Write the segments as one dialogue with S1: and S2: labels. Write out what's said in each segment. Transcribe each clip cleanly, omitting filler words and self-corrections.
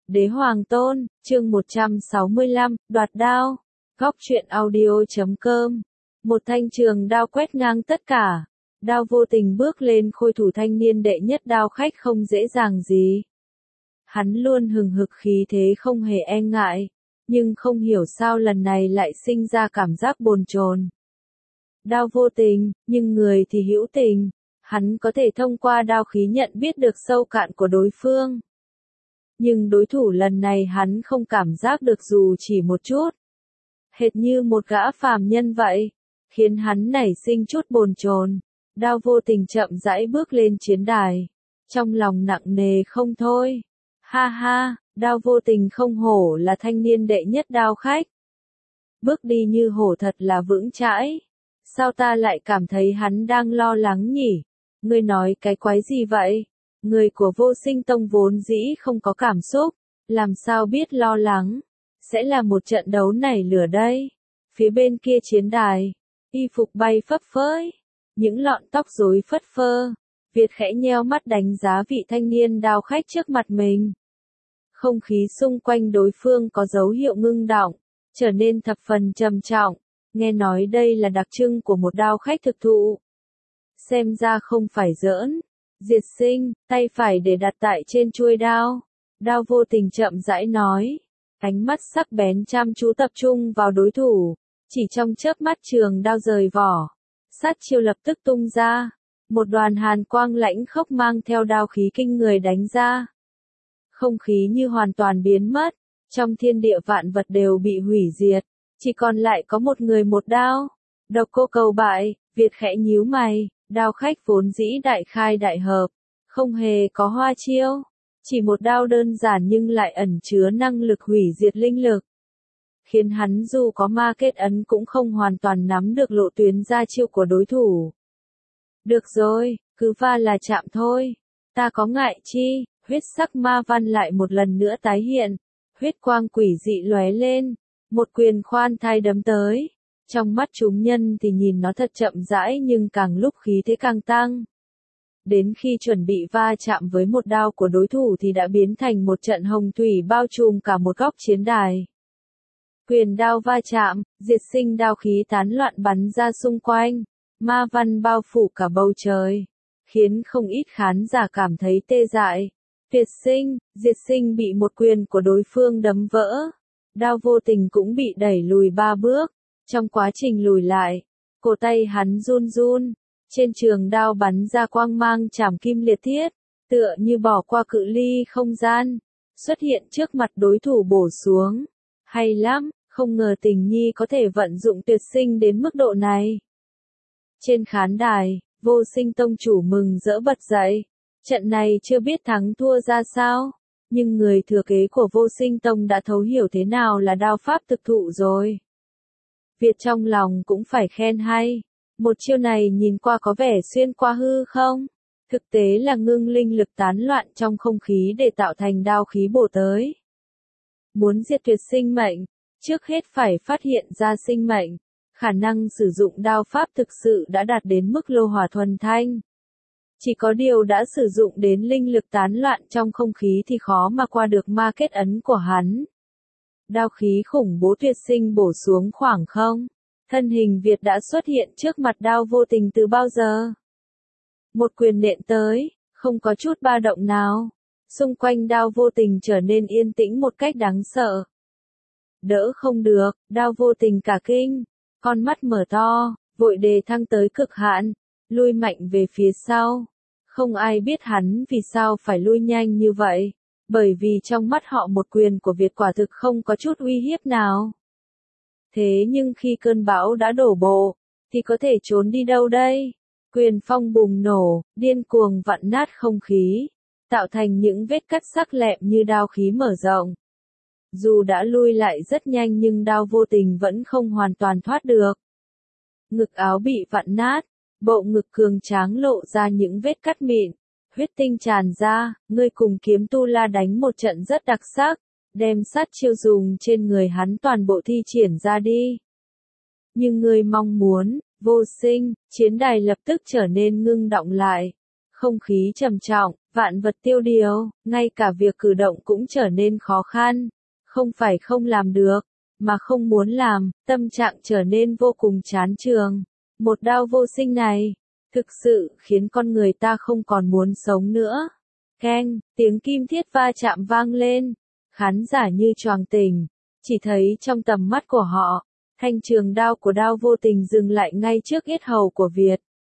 S1: Đế Hoàng Tôn, chương 165, đoạt đao. Góc truyện audio.com. Một thanh trường đao quét ngang tất cả. Đao vô tình bước lên khôi thủ thanh niên đệ nhất đao khách không dễ dàng gì. Hắn luôn hừng hực khí thế không hề e ngại, nhưng không hiểu sao lần này lại sinh ra cảm giác bồn chồn. Đao vô tình, nhưng người thì hữu tình. Hắn có thể thông qua đao khí nhận biết được sâu cạn của đối phương. Nhưng đối thủ lần này hắn không cảm giác được dù chỉ một chút. Hệt như một gã phàm nhân vậy, khiến hắn nảy sinh chút bồn chồn. Đao vô tình chậm rãi bước lên chiến đài, trong lòng nặng nề không thôi. Ha ha, đao vô tình không hổ là thanh niên đệ nhất đao khách. Bước đi như hổ thật là vững chãi. Sao ta lại cảm thấy hắn đang lo lắng nhỉ? Ngươi nói cái quái gì vậy? Người của Vô Sinh Tông vốn dĩ không có cảm xúc, làm sao biết lo lắng? Sẽ là một trận đấu nảy lửa đây. Phía bên kia chiến đài, y phục bay phấp phới, những lọn tóc rối phất phơ. Việt khẽ nheo mắt đánh giá vị thanh niên đao khách trước mặt mình. Không khí xung quanh đối phương có dấu hiệu ngưng đọng, trở nên thập phần trầm trọng. Nghe nói đây là đặc trưng của một đao khách thực thụ. Xem ra không phải giỡn. Diệt Sinh, tay phải để đặt tại trên chuôi đao. Đao vô tình chậm rãi nói. Ánh mắt sắc bén chăm chú tập trung vào đối thủ. Chỉ trong chớp mắt trường đao rời vỏ. Sát chiêu lập tức tung ra. Một đoàn hàn quang lãnh khốc mang theo đao khí kinh người đánh ra. Không khí như hoàn toàn biến mất. Trong thiên địa vạn vật đều bị hủy diệt. Chỉ còn lại có một người một đao. Độc Cô Cầu bại, Việt khẽ nhíu mày. Đao khách vốn dĩ đại khai đại hợp, không hề có hoa chiêu, chỉ một đao đơn giản nhưng lại ẩn chứa năng lực hủy diệt linh lực, khiến hắn dù có ma kết ấn cũng không hoàn toàn nắm được lộ tuyến ra chiêu của đối thủ. Được rồi, cứ va là chạm thôi, ta có ngại chi? Huyết sắc ma văn lại một lần nữa tái hiện, huyết quang quỷ dị lóe lên, một quyền khoan thai đấm tới. Trong mắt chúng nhân thì nhìn nó thật chậm rãi nhưng càng lúc khí thế càng tăng. Đến khi chuẩn bị va chạm với một đao của đối thủ thì đã biến thành một trận hồng thủy bao trùm cả một góc chiến đài. Quyền đao va chạm, Diệt Sinh đao khí tán loạn bắn ra xung quanh, ma văn bao phủ cả bầu trời, khiến không ít khán giả cảm thấy tê dại. Diệt Sinh bị một quyền của đối phương đấm vỡ. Đao vô tình cũng bị đẩy lùi 3 bước. Trong quá trình lùi lại, cổ tay hắn run run, trên trường đao bắn ra quang mang chảm kim liệt thiết, tựa như bỏ qua cự ly không gian, xuất hiện trước mặt đối thủ bổ xuống. Hay lắm, không ngờ Tình Nhi có thể vận dụng tuyệt sinh đến mức độ này. Trên khán đài, Vô Sinh Tông chủ mừng rỡ bật dậy, trận này chưa biết thắng thua ra sao, nhưng người thừa kế của Vô Sinh Tông đã thấu hiểu thế nào là đao pháp thực thụ rồi. Việt trong lòng cũng phải khen hay. Một chiêu này nhìn qua có vẻ xuyên qua hư không? Thực tế là ngưng linh lực tán loạn trong không khí để tạo thành đao khí bổ tới. Muốn diệt tuyệt sinh mệnh, trước hết phải phát hiện ra sinh mệnh. Khả năng sử dụng đao pháp thực sự đã đạt đến mức lô hỏa thuần thanh. Chỉ có điều đã sử dụng đến linh lực tán loạn trong không khí thì khó mà qua được ma kết ấn của hắn. Đao khí khủng bố tuyệt sinh bổ xuống khoảng không. Thân hình Việt đã xuất hiện trước mặt đao vô tình từ bao giờ. Một quyền nện tới, không có chút ba động nào. Xung quanh đao vô tình trở nên yên tĩnh một cách đáng sợ. Đỡ không được, đao vô tình cả kinh. Con mắt mở to, vội đề thăng tới cực hạn, lui mạnh về phía sau. Không ai biết hắn vì sao phải lui nhanh như vậy. Bởi vì trong mắt họ một quyền của Việt quả thực không có chút uy hiếp nào. Thế nhưng khi cơn bão đã đổ bộ, thì có thể trốn đi đâu đây? Quyền phong bùng nổ, điên cuồng vặn nát không khí, tạo thành những vết cắt sắc lẹm như đao khí mở rộng. Dù đã lui lại rất nhanh nhưng đao vô tình vẫn không hoàn toàn thoát được. Ngực áo bị vặn nát, bộ ngực cường tráng lộ ra những vết cắt mịn. Huyết tinh tràn ra, ngươi cùng Kiếm Tu La đánh một trận rất đặc sắc, đem sát chiêu dùng trên người hắn toàn bộ thi triển ra đi. Nhưng ngươi mong muốn, Vô Sinh, chiến đài lập tức trở nên ngưng đọng lại. Không khí trầm trọng, vạn vật tiêu điều, ngay cả việc cử động cũng trở nên khó khăn. Không phải không làm được, mà không muốn làm, tâm trạng trở nên vô cùng chán chường. Một đao vô sinh này, thực sự khiến con người ta không còn muốn sống nữa. Keng, tiếng kim thiết va chạm vang lên, khán giả như choàng tỉnh, chỉ thấy trong tầm mắt của họ, thanh trường đao của Đao Vô Tình dừng lại ngay trước yết hầu của Việt.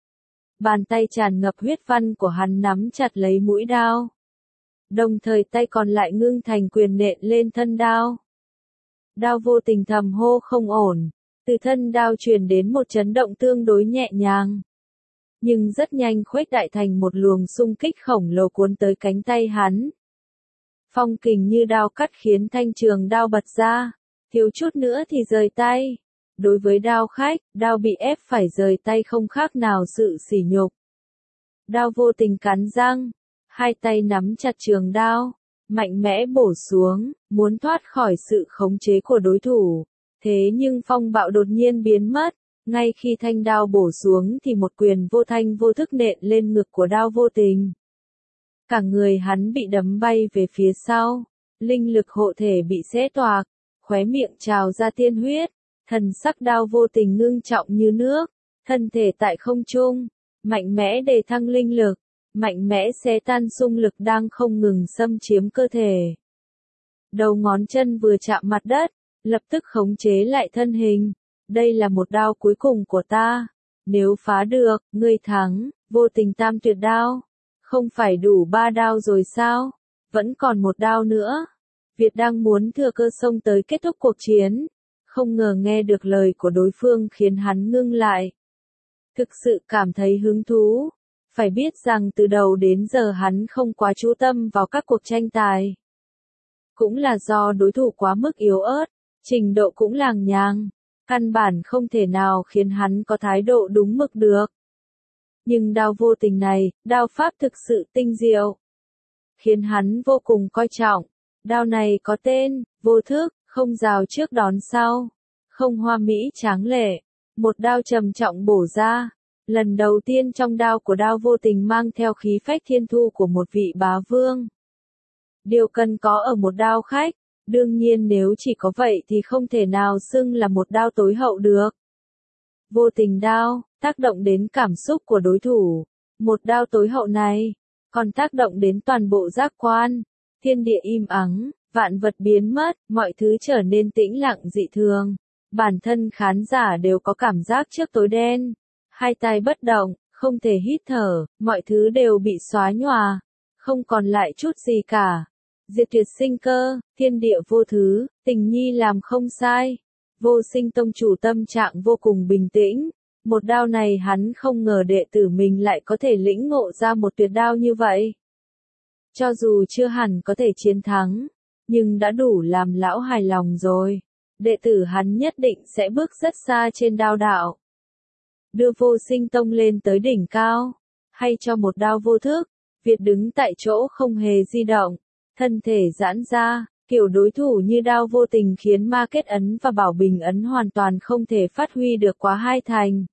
S1: Bàn tay tràn ngập huyết văn của hắn nắm chặt lấy mũi đao. Đồng thời tay còn lại ngưng thành quyền nện lên thân đao. Đao Vô Tình thầm hô không ổn, từ thân đao truyền đến một chấn động tương đối nhẹ nhàng. Nhưng rất nhanh khuếch đại thành một luồng xung kích khổng lồ cuốn tới cánh tay hắn. Phong kình như đao cắt khiến thanh trường đao bật ra, thiếu chút nữa thì rời tay. Đối với đao khách, đao bị ép phải rời tay không khác nào sự sỉ nhục. Đao Vô Tình cắn răng, hai tay nắm chặt trường đao, mạnh mẽ bổ xuống, muốn thoát khỏi sự khống chế của đối thủ. Thế nhưng phong bạo đột nhiên biến mất, ngay khi thanh đao bổ xuống thì một quyền vô thanh vô thức nện lên ngực của Đao Vô Tình. Cả người hắn bị đấm bay về phía sau, linh lực hộ thể bị xé toạc, khóe miệng trào ra tiên huyết, thần sắc Đao Vô Tình ngưng trọng như nước, thân thể tại không trung, mạnh mẽ đề thăng linh lực, mạnh mẽ xé tan xung lực đang không ngừng xâm chiếm cơ thể. Đầu ngón chân vừa chạm mặt đất, lập tức khống chế lại thân hình. Đây là một đao cuối cùng của ta. Nếu phá được, ngươi thắng. Vô Tình tam tuyệt đao. Không phải đủ 3 đao rồi sao? Vẫn còn một đao nữa. Việt đang muốn thừa cơ xông tới kết thúc cuộc chiến. Không ngờ nghe được lời của đối phương khiến hắn ngưng lại. Thực sự cảm thấy hứng thú. Phải biết rằng từ đầu đến giờ hắn không quá chú tâm vào các cuộc tranh tài. Cũng là do đối thủ quá mức yếu ớt, trình độ cũng làng nhàng, căn bản không thể nào khiến hắn có thái độ đúng mực được. Nhưng Đao Vô Tình này, đao pháp thực sự tinh diệu, khiến hắn vô cùng coi trọng. Đao này có tên, vô thức, không rào trước đón sau, không hoa mỹ tráng lệ, một đao trầm trọng bổ ra. Lần đầu tiên trong đao của Đao Vô Tình mang theo khí phách thiên thu của một vị bá vương. Điều cần có ở một đao khách, đương nhiên nếu chỉ có vậy thì không thể nào xưng là một đao tối hậu được. Vô tình đao, tác động đến cảm xúc của đối thủ. Một đao tối hậu này, còn tác động đến toàn bộ giác quan. Thiên địa im ắng, vạn vật biến mất, mọi thứ trở nên tĩnh lặng dị thường. Bản thân khán giả đều có cảm giác trước tối đen. Hai tay bất động, không thể hít thở, mọi thứ đều bị xóa nhòa. Không còn lại chút gì cả. Diệt tuyệt sinh cơ, thiên địa vô thứ, Tình Nhi làm không sai. Vô Sinh tông chủ tâm trạng vô cùng bình tĩnh. Một đao này hắn không ngờ đệ tử mình lại có thể lĩnh ngộ ra một tuyệt đao như vậy. Cho dù chưa hẳn có thể chiến thắng, nhưng đã đủ làm lão hài lòng rồi. Đệ tử hắn nhất định sẽ bước rất xa trên đao đạo. Đưa Vô Sinh tông lên tới đỉnh cao, hay cho một đao vô thức. Việt đứng tại chỗ không hề di động, thân thể giãn ra, kiểu đối thủ như Đao Vô Tình khiến Ma Kết ấn và Bảo Bình ấn hoàn toàn không thể phát huy được quá hai thành.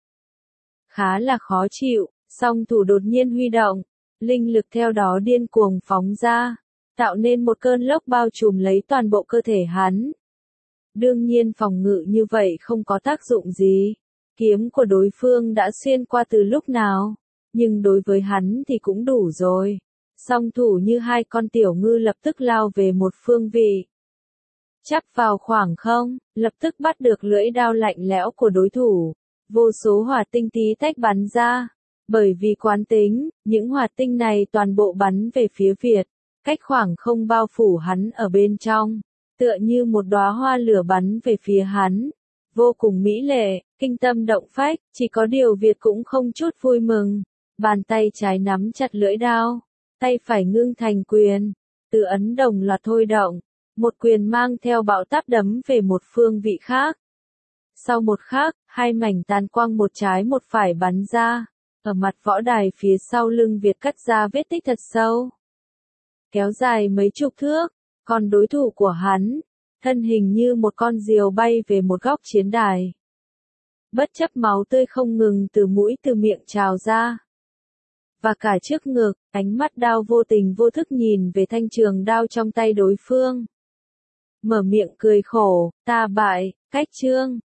S1: Khá là khó chịu, song thủ đột nhiên huy động, linh lực theo đó điên cuồng phóng ra, tạo nên một cơn lốc bao trùm lấy toàn bộ cơ thể hắn. Đương nhiên phòng ngự như vậy không có tác dụng gì, kiếm của đối phương đã xuyên qua từ lúc nào, nhưng đối với hắn thì cũng đủ rồi. Song thủ như hai con tiểu ngư lập tức lao về một phương vị. Chắp vào khoảng không, lập tức bắt được lưỡi đao lạnh lẽo của đối thủ. Vô số hỏa tinh tí tách bắn ra. Bởi vì quán tính, những hỏa tinh này toàn bộ bắn về phía Việt. Cách khoảng không bao phủ hắn ở bên trong. Tựa như một đóa hoa lửa bắn về phía hắn. Vô cùng mỹ lệ, kinh tâm động phách, chỉ có điều Việt cũng không chút vui mừng. Bàn tay trái nắm chặt lưỡi đao. Tay phải ngưng thành quyền, từ ấn đồng loạt thôi động, một quyền mang theo bão táp đấm về một phương vị khác. Sau một khắc, hai mảnh tàn quang một trái một phải bắn ra, ở mặt võ đài phía sau lưng Việt cắt ra vết tích thật sâu. Kéo dài mấy chục thước, còn đối thủ của hắn, thân hình như một con diều bay về một góc chiến đài. Bất chấp máu tươi không ngừng từ mũi từ miệng trào ra. và cả trước ngực, ánh mắt đao vô tình vô thức nhìn về thanh trường đao trong tay đối phương. Mở miệng cười khổ, ta bại, cách chương.